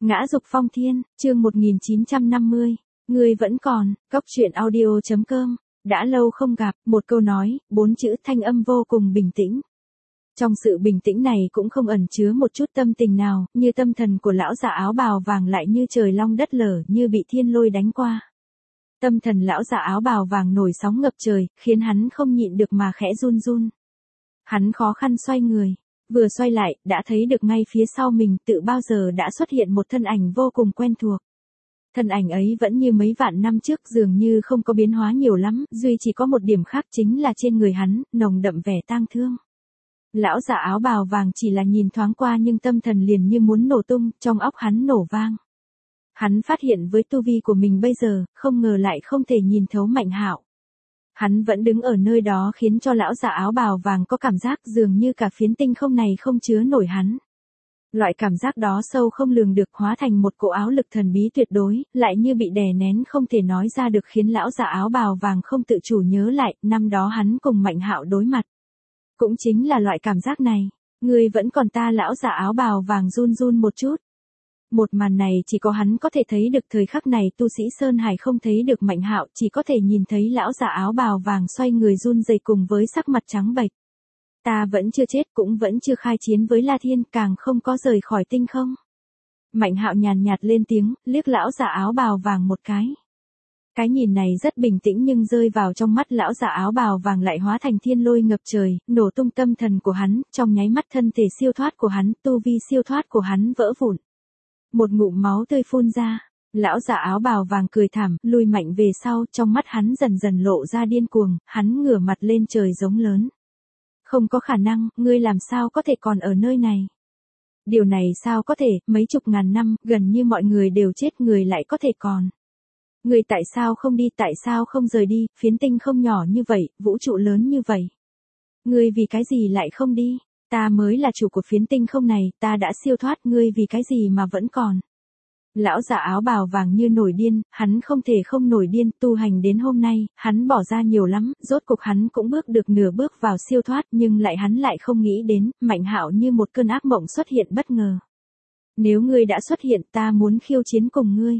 Ngã dục phong thiên, chương 1950. Ngươi vẫn còn, Cóc truyện audio.com. Đã lâu không gặp, một câu nói, 4 chữ thanh âm vô cùng bình tĩnh. Trong sự bình tĩnh này cũng không ẩn chứa một chút tâm tình nào, như tâm thần của lão già áo bào vàng lại như trời long đất lở, như bị thiên lôi đánh qua. Tâm thần lão già áo bào vàng nổi sóng ngập trời, khiến hắn không nhịn được mà khẽ run run. Hắn khó khăn xoay người. Vừa xoay lại, đã thấy được ngay phía sau mình tự bao giờ đã xuất hiện một thân ảnh vô cùng quen thuộc. Thân ảnh ấy vẫn như mấy vạn năm trước, dường như không có biến hóa nhiều lắm, duy chỉ có một điểm khác chính là trên người hắn, nồng đậm vẻ tang thương. Lão già áo bào vàng chỉ là nhìn thoáng qua nhưng tâm thần liền như muốn nổ tung, trong óc hắn nổ vang. Hắn phát hiện với tu vi của mình bây giờ, không ngờ lại không thể nhìn thấu Mạnh Hạo. Hắn vẫn đứng ở nơi đó khiến cho lão già áo bào vàng có cảm giác dường như cả phiến tinh không này không chứa nổi hắn. Loại cảm giác đó sâu không lường được, hóa thành một cỗ áo lực thần bí tuyệt đối, lại như bị đè nén không thể nói ra được, khiến lão già áo bào vàng không tự chủ nhớ lại, năm đó hắn cùng Mạnh Hạo đối mặt. Cũng chính là loại cảm giác này. Ngươi vẫn còn ta, lão già áo bào vàng run run một chút. Một màn này chỉ có hắn có thể thấy được, thời khắc này tu sĩ Sơn Hải không thấy được Mạnh Hạo, chỉ có thể nhìn thấy lão già áo bào vàng xoay người run rẩy cùng với sắc mặt trắng bệch. Ta vẫn chưa chết, cũng vẫn chưa khai chiến với La Thiên, càng không có rời khỏi tinh không. Mạnh Hạo nhàn nhạt lên tiếng, liếc lão già áo bào vàng một cái. Cái nhìn này rất bình tĩnh nhưng rơi vào trong mắt lão già áo bào vàng lại hóa thành thiên lôi ngập trời, nổ tung tâm thần của hắn, trong nháy mắt thân thể siêu thoát của hắn, tu vi siêu thoát của hắn vỡ vụn. Một ngụm máu tươi phun ra, lão già áo bào vàng cười thảm, lùi mạnh về sau, trong mắt hắn dần dần lộ ra điên cuồng, hắn ngửa mặt lên trời giống lớn. Không có khả năng, ngươi làm sao có thể còn ở nơi này? Điều này sao có thể, mấy chục ngàn năm, gần như mọi người đều chết, người lại có thể còn. Ngươi tại sao không đi, tại sao không rời đi, phiến tinh không nhỏ như vậy, vũ trụ lớn như vậy. Ngươi vì cái gì lại không đi? Ta mới là chủ của phiến tinh không này, ta đã siêu thoát, ngươi vì cái gì mà vẫn còn. Lão già áo bào vàng như nổi điên, hắn không thể không nổi điên, tu hành đến hôm nay, hắn bỏ ra nhiều lắm, rốt cục hắn cũng bước được nửa bước vào siêu thoát, nhưng hắn lại không nghĩ đến, Mạnh Hạo như một cơn ác mộng xuất hiện bất ngờ. Nếu ngươi đã xuất hiện, ta muốn khiêu chiến cùng ngươi.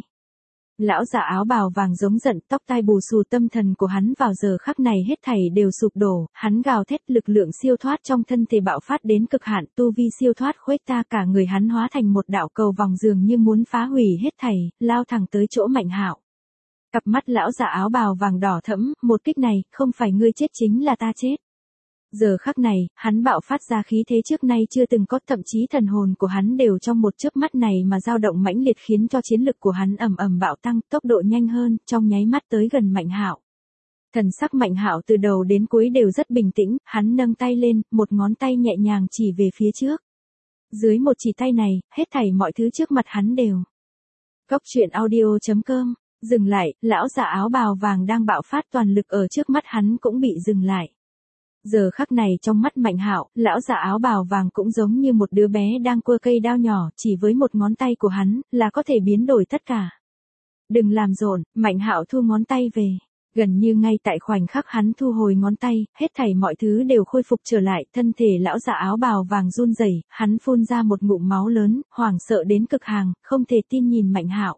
Lão già áo bào vàng giống giận, tóc tai bù xù, tâm thần của hắn vào giờ khắc này hết thảy đều sụp đổ, hắn gào thét, lực lượng siêu thoát trong thân thể bạo phát đến cực hạn, tu vi siêu thoát khuếch ta, cả người hắn hóa thành một đạo cầu vòng dường như muốn phá hủy hết thảy, lao thẳng tới chỗ Mạnh Hạo. Cặp mắt lão già áo bào vàng đỏ thẫm, một kích này, không phải ngươi chết chính là ta chết. Giờ khắc này, hắn bạo phát ra khí thế trước nay chưa từng có, thậm chí thần hồn của hắn đều trong một chớp mắt này mà dao động mãnh liệt, khiến cho chiến lực của hắn ầm ầm bạo tăng, tốc độ nhanh hơn, trong nháy mắt tới gần Mạnh Hạo. Thần sắc Mạnh Hạo từ đầu đến cuối đều rất bình tĩnh, hắn nâng tay lên, một ngón tay nhẹ nhàng chỉ về phía trước. Dưới một chỉ tay này, hết thảy mọi thứ trước mặt hắn đều. Cóc truyện audio.com. Dừng lại, lão già áo bào vàng đang bạo phát toàn lực ở trước mắt hắn cũng bị dừng lại. Giờ khắc này trong mắt Mạnh Hạo, lão già áo bào vàng cũng giống như một đứa bé đang cua cây đao nhỏ, chỉ với một ngón tay của hắn, là có thể biến đổi tất cả. Đừng làm rộn, Mạnh Hạo thu ngón tay về. Gần như ngay tại khoảnh khắc hắn thu hồi ngón tay, hết thảy mọi thứ đều khôi phục trở lại, thân thể lão già áo bào vàng run rẩy, hắn phun ra một ngụm máu lớn, hoảng sợ đến cực hàng, không thể tin nhìn Mạnh Hạo.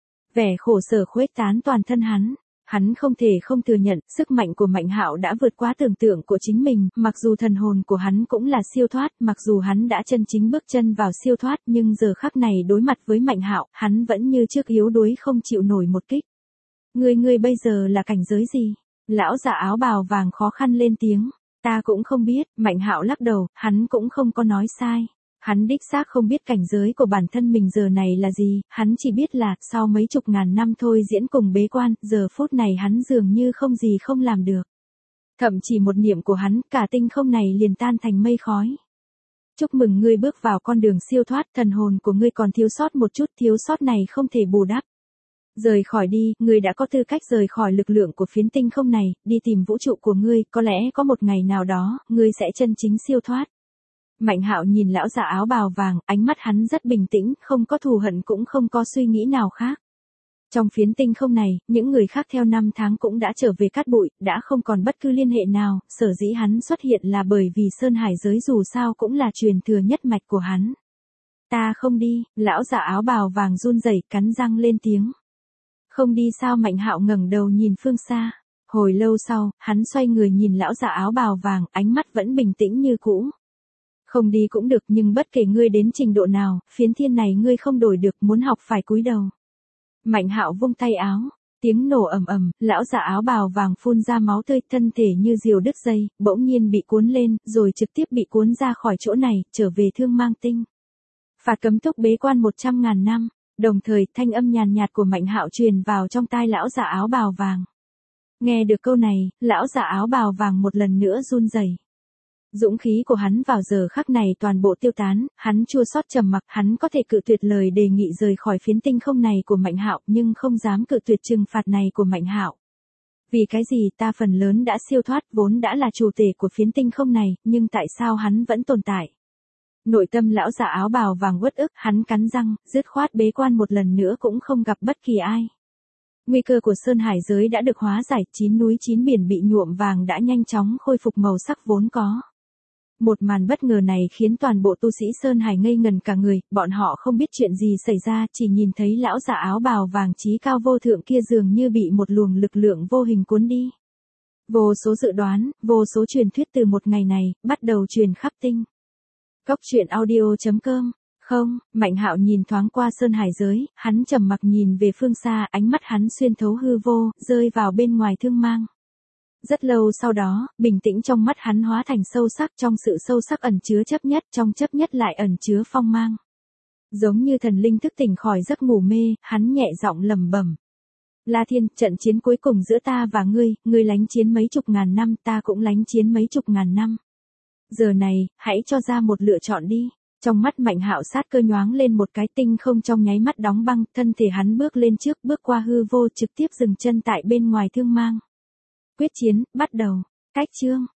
Vẻ khổ sở khuếch tán toàn thân hắn. Hắn không thể không thừa nhận, sức mạnh của Mạnh Hạo đã vượt quá tưởng tượng của chính mình, mặc dù thần hồn của hắn cũng là siêu thoát, mặc dù hắn đã chân chính bước chân vào siêu thoát, nhưng giờ khắc này đối mặt với Mạnh Hạo, hắn vẫn như trước yếu đuối không chịu nổi một kích. Ngươi bây giờ là cảnh giới gì? Lão già áo bào vàng khó khăn lên tiếng. Ta cũng không biết, Mạnh Hạo lắc đầu, hắn cũng không có nói sai. Hắn đích xác không biết cảnh giới của bản thân mình giờ này là gì, hắn chỉ biết là, sau mấy chục ngàn năm thôi diễn cùng bế quan, giờ phút này hắn dường như không gì không làm được. Thậm chỉ một niệm của hắn, cả tinh không này liền tan thành mây khói. Chúc mừng ngươi bước vào con đường siêu thoát, thần hồn của ngươi còn thiếu sót một chút, thiếu sót này không thể bù đắp. Rời khỏi đi, ngươi đã có tư cách rời khỏi lực lượng của phiến tinh không này, đi tìm vũ trụ của ngươi, có lẽ có một ngày nào đó, ngươi sẽ chân chính siêu thoát. Mạnh Hạo nhìn lão già áo bào vàng, ánh mắt hắn rất bình tĩnh, không có thù hận cũng không có suy nghĩ nào khác. Trong phiến tinh không này, những người khác theo năm tháng cũng đã trở về cát bụi, đã không còn bất cứ liên hệ nào, sở dĩ hắn xuất hiện là bởi vì Sơn Hải giới dù sao cũng là truyền thừa nhất mạch của hắn. Ta không đi, lão già áo bào vàng run rẩy cắn răng lên tiếng. Không đi sao? Mạnh Hạo ngẩng đầu nhìn phương xa. Hồi lâu sau, hắn xoay người nhìn lão già áo bào vàng, ánh mắt vẫn bình tĩnh như cũ. Không đi cũng được, nhưng bất kể ngươi đến trình độ nào, phiến thiên này ngươi không đổi được, muốn học phải cúi đầu. Mạnh Hạo vung tay áo, tiếng nổ ầm ầm, lão già áo bào vàng phun ra máu tươi, thân thể như diều đứt dây, bỗng nhiên bị cuốn lên, rồi trực tiếp bị cuốn ra khỏi chỗ này, trở về Thương Mang Tinh. Phạt cấm túc bế quan 100.000 năm, đồng thời thanh âm nhàn nhạt của Mạnh Hạo truyền vào trong tai lão già áo bào vàng. Nghe được câu này, lão già áo bào vàng một lần nữa run rẩy. Dũng khí của hắn vào giờ khắc này toàn bộ tiêu tán, hắn chua xót trầm mặc, hắn có thể cự tuyệt lời đề nghị rời khỏi phiến tinh không này của Mạnh Hạo, nhưng không dám cự tuyệt trừng phạt này của Mạnh Hạo. Vì cái gì? Ta phần lớn đã siêu thoát, vốn đã là chủ thể của phiến tinh không này, nhưng tại sao hắn vẫn tồn tại? Nội tâm lão già áo bào vàng uất ức, hắn cắn răng, dứt khoát bế quan một lần nữa cũng không gặp bất kỳ ai. Nguy cơ của Sơn Hải giới đã được hóa giải, 9 núi 9 biển bị nhuộm vàng đã nhanh chóng khôi phục màu sắc vốn có. Một màn bất ngờ này khiến toàn bộ tu sĩ Sơn Hải ngây ngần cả người, bọn họ không biết chuyện gì xảy ra, chỉ nhìn thấy lão già áo bào vàng chí cao vô thượng kia dường như bị một luồng lực lượng vô hình cuốn đi. Vô số dự đoán, vô số truyền thuyết từ một ngày này, bắt đầu truyền khắp tinh. Cốc truyện audio.com. Không, Mạnh Hạo nhìn thoáng qua Sơn Hải giới, hắn trầm mặc nhìn về phương xa, ánh mắt hắn xuyên thấu hư vô, rơi vào bên ngoài thương mang. Rất lâu sau đó, bình tĩnh trong mắt hắn hóa thành sâu sắc, trong sự sâu sắc ẩn chứa chấp nhất, trong chấp nhất lại ẩn chứa phong mang. Giống như thần linh thức tỉnh khỏi giấc ngủ mê, hắn nhẹ giọng lẩm bẩm. La Thiên, trận chiến cuối cùng giữa ta và ngươi lánh chiến mấy chục ngàn năm, ta cũng lánh chiến mấy chục ngàn năm. Giờ này, hãy cho ra một lựa chọn đi. Trong mắt Mạnh Hạo sát cơ nhoáng lên một cái, tinh không trong nháy mắt đóng băng, thân thể hắn bước lên trước, bước qua hư vô, trực tiếp dừng chân tại bên ngoài thương mang. Quyết chiến, bắt đầu. Cách chương.